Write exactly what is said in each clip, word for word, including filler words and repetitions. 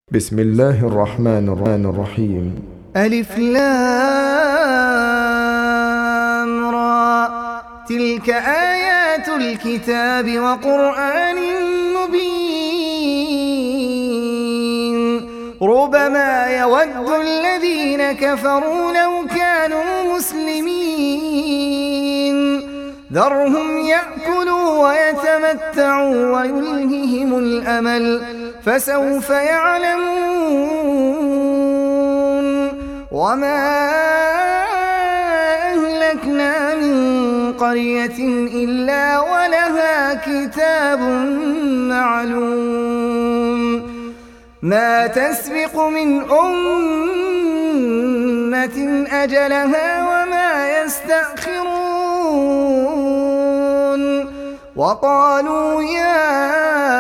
بسم الله الرحمن الرحيم. ألف لام را، تلك آيات الكتاب وقرآن مبين. ربما يود الذين كفروا لو كانوا مسلمين، ذرهم يأكلوا ويتمتعوا ويلههم الأمل، فسوف يعلمون. وما أهلكنا من قرية إلا ولها كتاب معلوم، ما تسبق من أمة أجلها وما يستأخرون. وقالوا يا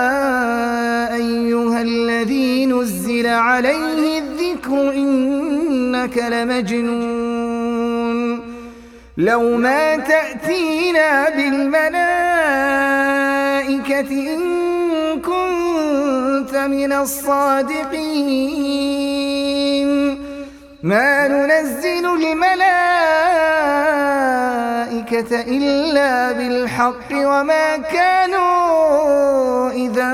أيها الذي نزل عليه الذكر إنك لمجنون، لو ما تأتينا بالملائكة إن كنت من الصادقين. ما ننزل الملائكة إلا بالحق وما كانوا إذا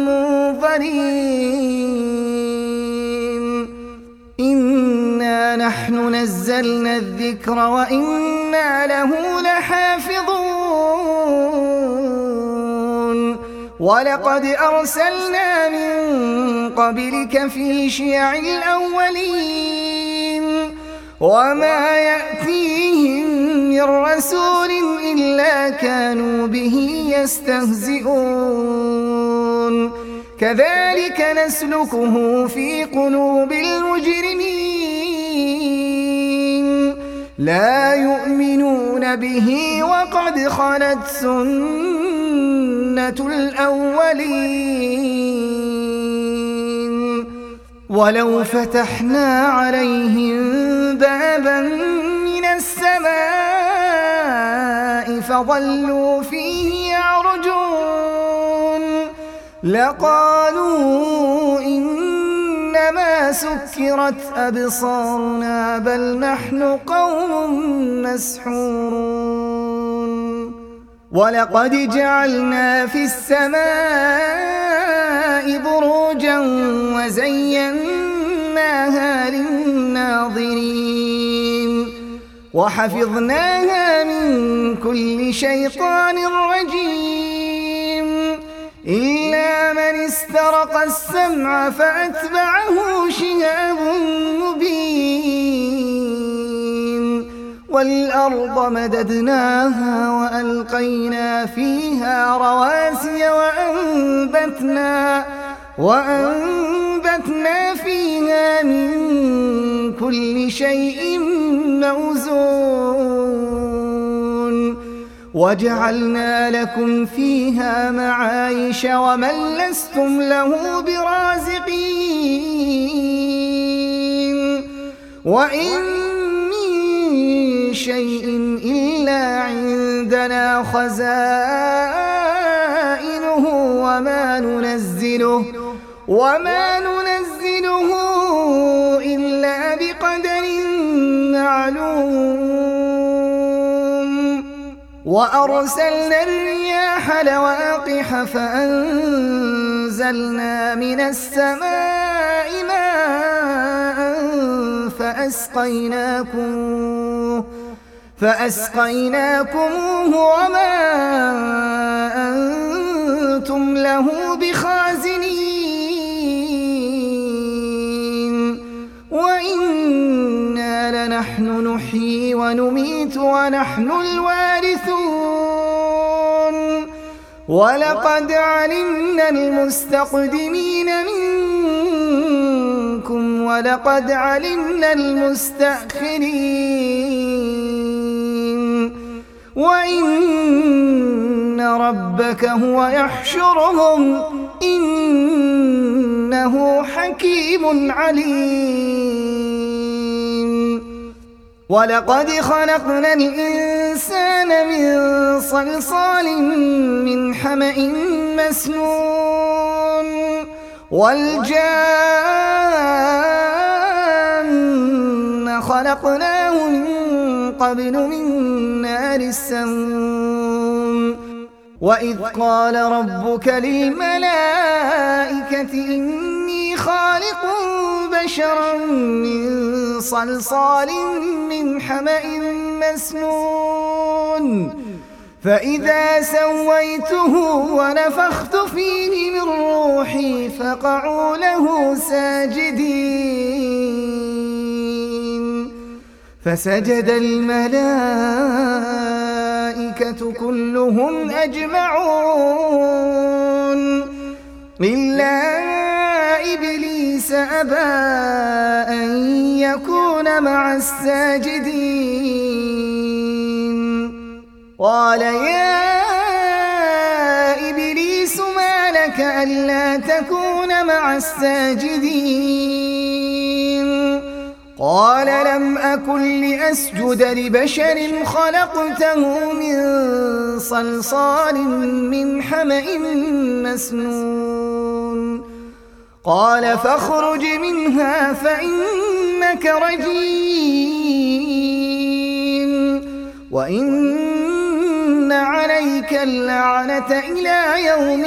منظرين. إنا نحن نزلنا الذكر وإنا له لحافظون. ولقد أرسلنا من قبلك في شيع الأولين، وما يأتيهم من رسول إلا كانوا به يستهزئون. كذلك نسلكه في قلوب المجرمين، لا يؤمنون به وقد خلت سنة الأولين. ولو فتحنا عليهم بابا من السماء فظلوا فيه يعرجون لقالوا إنما سكرت أبصارنا بل نحن قوم مسحورون. ولقد جعلنا في السماء بروجا وزيناها للناظرين، وحفظناها من كل شيطان رجيم، إلا من استرق السمع فأتبعه شهاب مبين. والأرض مددناها وألقينا فيها رواسي وأنبتنا, وأنبتنا فيها من كل شيء موزون. وجعلنا لكم فيها معايش ومن لستم له برازقين. وإن شيء إلا عندنا خزائنه وما ننزله وما ننزله إلا بقدر معلوم. وأرسلنا الرياح لواقح فأنزلنا من السماء ماء فأسقيناكم فأسقيناكموه وما أنتم له بخازنين. وإنا لنحن نحيي ونميت ونحن الوارثون. ولقد علمنا المستقدمين منكم ولقد علمنا المستأخرين. وإن ربك هو يحشرهم إنه حكيم عليم. ولقد خلقنا الإنسان من صلصال من حمأ مسنون والجان خلقناه من قبل من نار السموم وإذ قال ربك للملائكة إني خالق بشرا من صلصال من حمأ مسنون فإذا سويته ونفخت فيه من روحي فقعوا له ساجدين فسجد الملائكة كلهم أجمعون إلا إبليس أبى أن يكون مع الساجدين قال يا إبليس ما لك ألا تكون مع الساجدين قال لم أكن لأسجد لبشر خلقته من صلصال من حمأ مسنون قال فاخرج منها فإنك رجيم وإن عليك اللعنة إلى يوم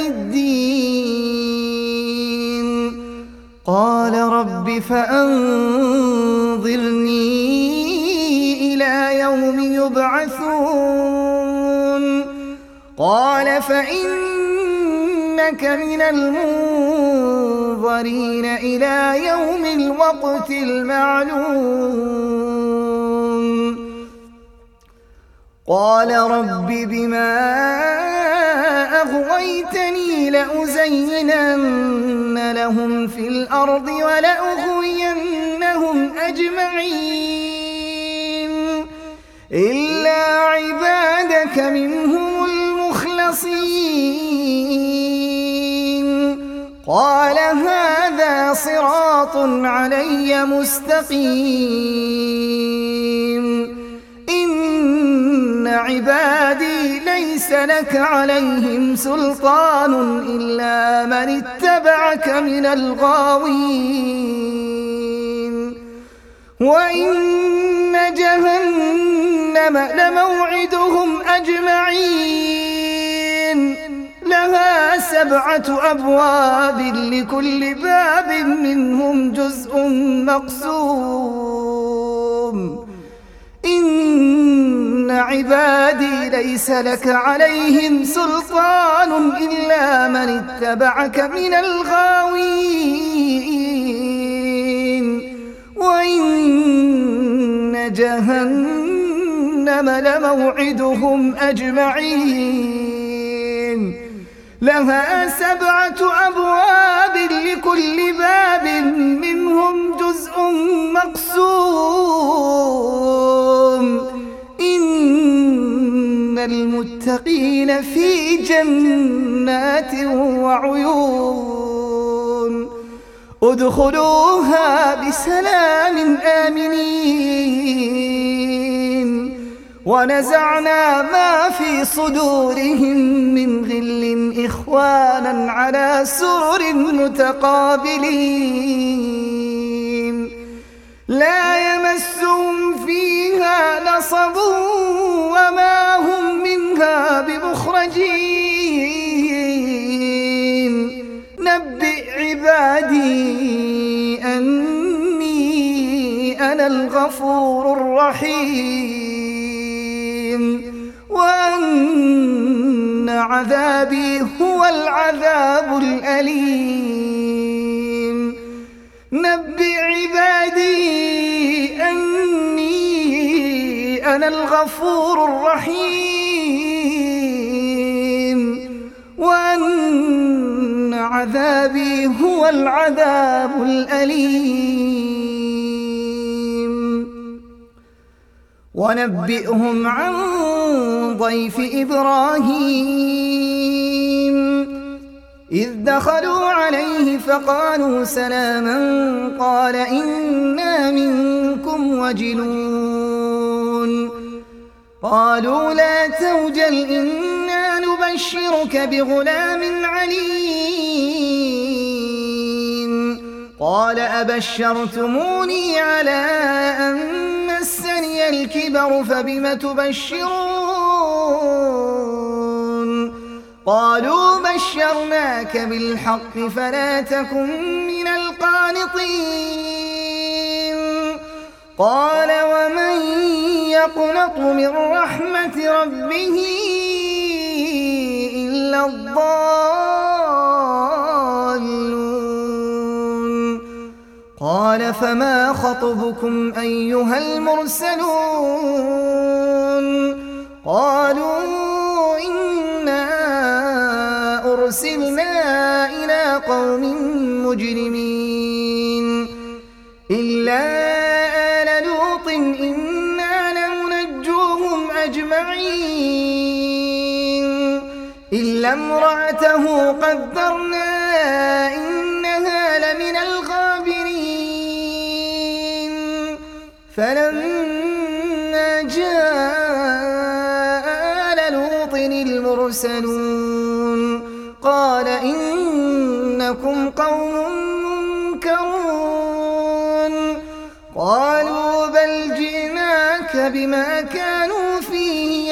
الدين قال رب فأنظرني إلى يوم يبعثون قال فإنك من المنظرين إلى يوم الوقت المعلوم قال رب بما أغويتني لأزينن لهم في الأرض ولأغوينهم أجمعين إلا عبادك منهم المخلصين قال هذا صراط علي مستقيم إن عبادي ليس لك عليهم سلطان إلا من اتبعك من الغاوين وإن جهنم لموعدهم أجمعين لها سبعة أبواب لكل باب منهم جزء مقسوم إن عبادي ليس لك عليهم سلطان إلا من اتبعك من الغاوين وإن جهنم لموعدهم أجمعين لها سبعة أبواب لكل باب منهم جزء مقسوم إن المتقين في جنات وعيون ادخلوها بسلام آمنين ونزعنا ما في صدورهم من غل إخوانا على سرر متقابلين لا يمسهم فيها نصب وما هم منها بمخرجين نبئ عبادي أني أنا الغفور الرحيم وأن عذابي هو العذاب الأليم نبئ عبادي أني أنا الغفور الرحيم وأن عذابي هو العذاب الأليم ونبئهم عن ضيف إبراهيم إذ دخلوا عليه فقالوا سلاما قال إنا منكم وجلون قالوا لا توجل إنا نبشرك بغلام عليم قال أبشرتموني على أن مسني الكبر فبم تبشرون قالوا بشرناك بالحق فلا تكن من القانطين قال ومن يقنط من رحمة ربه إلا الضالون قال فما خطبكم أيها المرسلون قالوا إنا أرسلنا إلى قوم مجرمين إلا آل لوط إنا لمنجوهم أجمعين إلا امرأته قدرنا إنها لمن الغابرين فلما جاء آل لوط المرسلون قال إنكم قوم منكرون قالوا بل جئناك بما كانوا فيه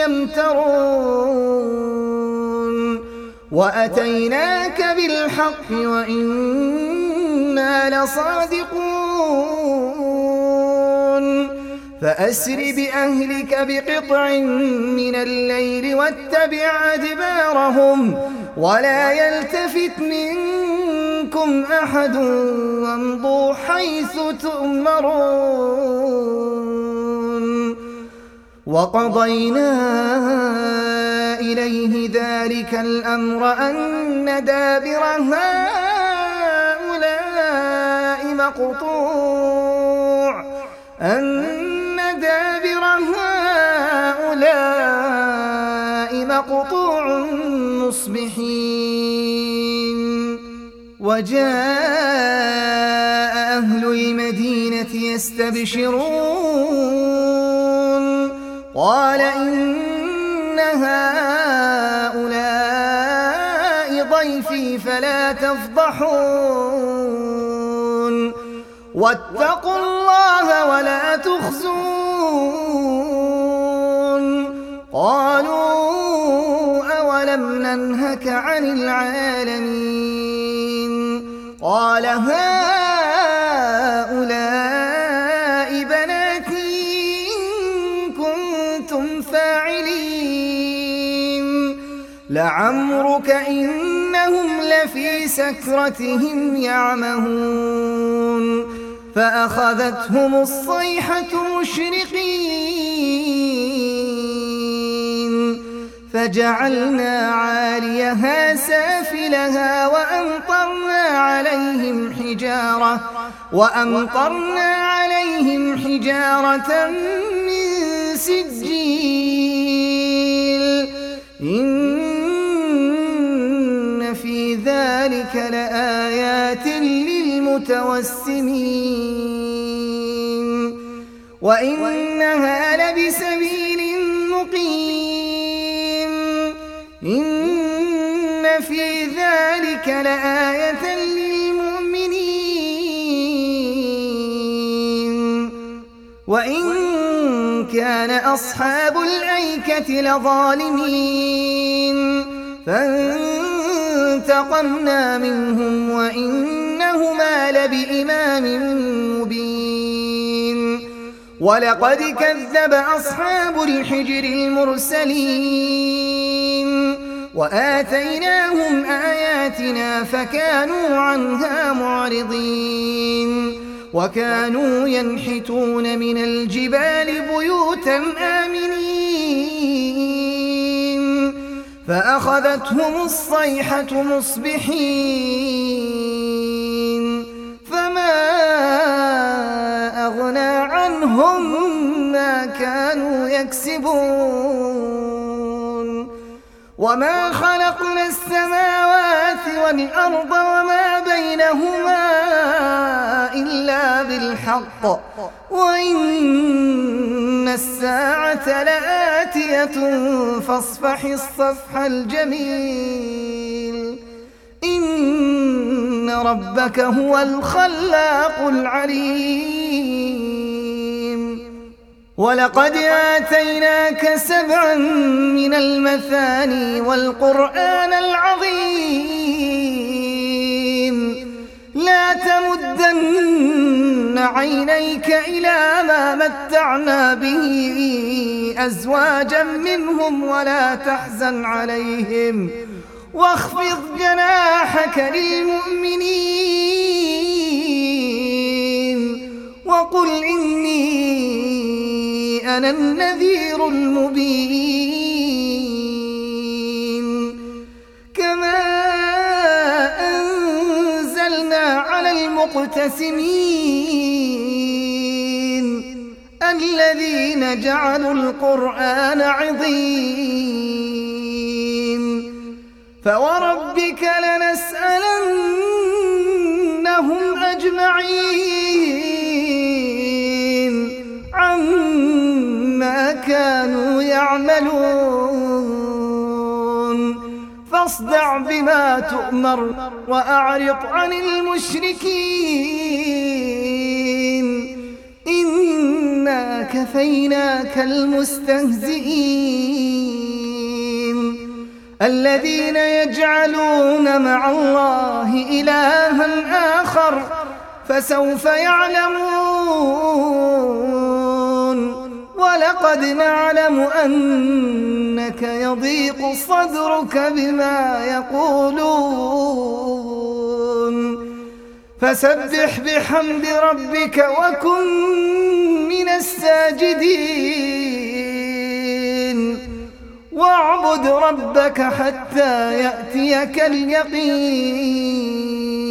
يمترون وأتيناك بالحق وإنا لصادقون فأسر بأهلك بقطع من الليل واتبع أدبارهم ولا يلتفت منكم أحد وامضوا حيث تؤمرون وقضينا إليه ذلك الأمر أن دابر هؤلاء مقطوع أن دابر هؤلاء مقطوع مصبحين وجاء أهل المدينة يستبشرون قال إن هؤلاء ضيفي فلا تفضحون واتقوا الله ولا تخزون قالوا أولم ننهك عن العالمين قال هؤلاء بناتي إن كنتم فاعلين لعمرك إنهم لفي سكرتهم يعمهون فأخذتهم الصيحة مشرقين فجعلنا عاليها سافلها وأمطرنا عليهم حجارة وأمطرنا عليهم حجارة من سجيل إن في ذلك لآيات للمتوسمين وإنها لبسبيل مقيم إن في ذلك لآية للمؤمنين وإن كان أصحاب الأيكة لظالمين فانتقمنا منهم وإنهما لبإمام مبين ولقد كذب أصحاب الحجر المرسلين وآتيناهم آياتنا فكانوا عنها معرضين وكانوا ينحتون من الجبال بيوتا آمنين فأخذتهم الصيحة مصبحين فما أغنى عنهم ما كانوا يكسبون وما خلقنا السماوات والأرض وما بينهما إلا بالحق وإن الساعة لآتية فاصفح الصفح الجميل إن ربك هو الخلاق العليم ولقد آتيناك سبعا من المثاني والقرآن العظيم لا تمدن عينيك إلى ما متعنا به أزواجا منهم ولا تحزن عليهم واخفض جناحك للمؤمنين وقل إني أنا النذير المبين. كما أنزلنا على المقتسمين الذين جعلوا القرآن عضين فوربك لنسألنهم أجمعين عما كانوا يعملون فاصدع بما تؤمر وأعرض عن المشركين إنا كفيناك المستهزئين الذين يجعلون مع الله إلها آخر فسوف يعلمون ولقد نعلم أنك يضيق صدرك بما يقولون فسبح بحمد ربك وكن من الساجدين واعبد ربك حتى يأتيك اليقين.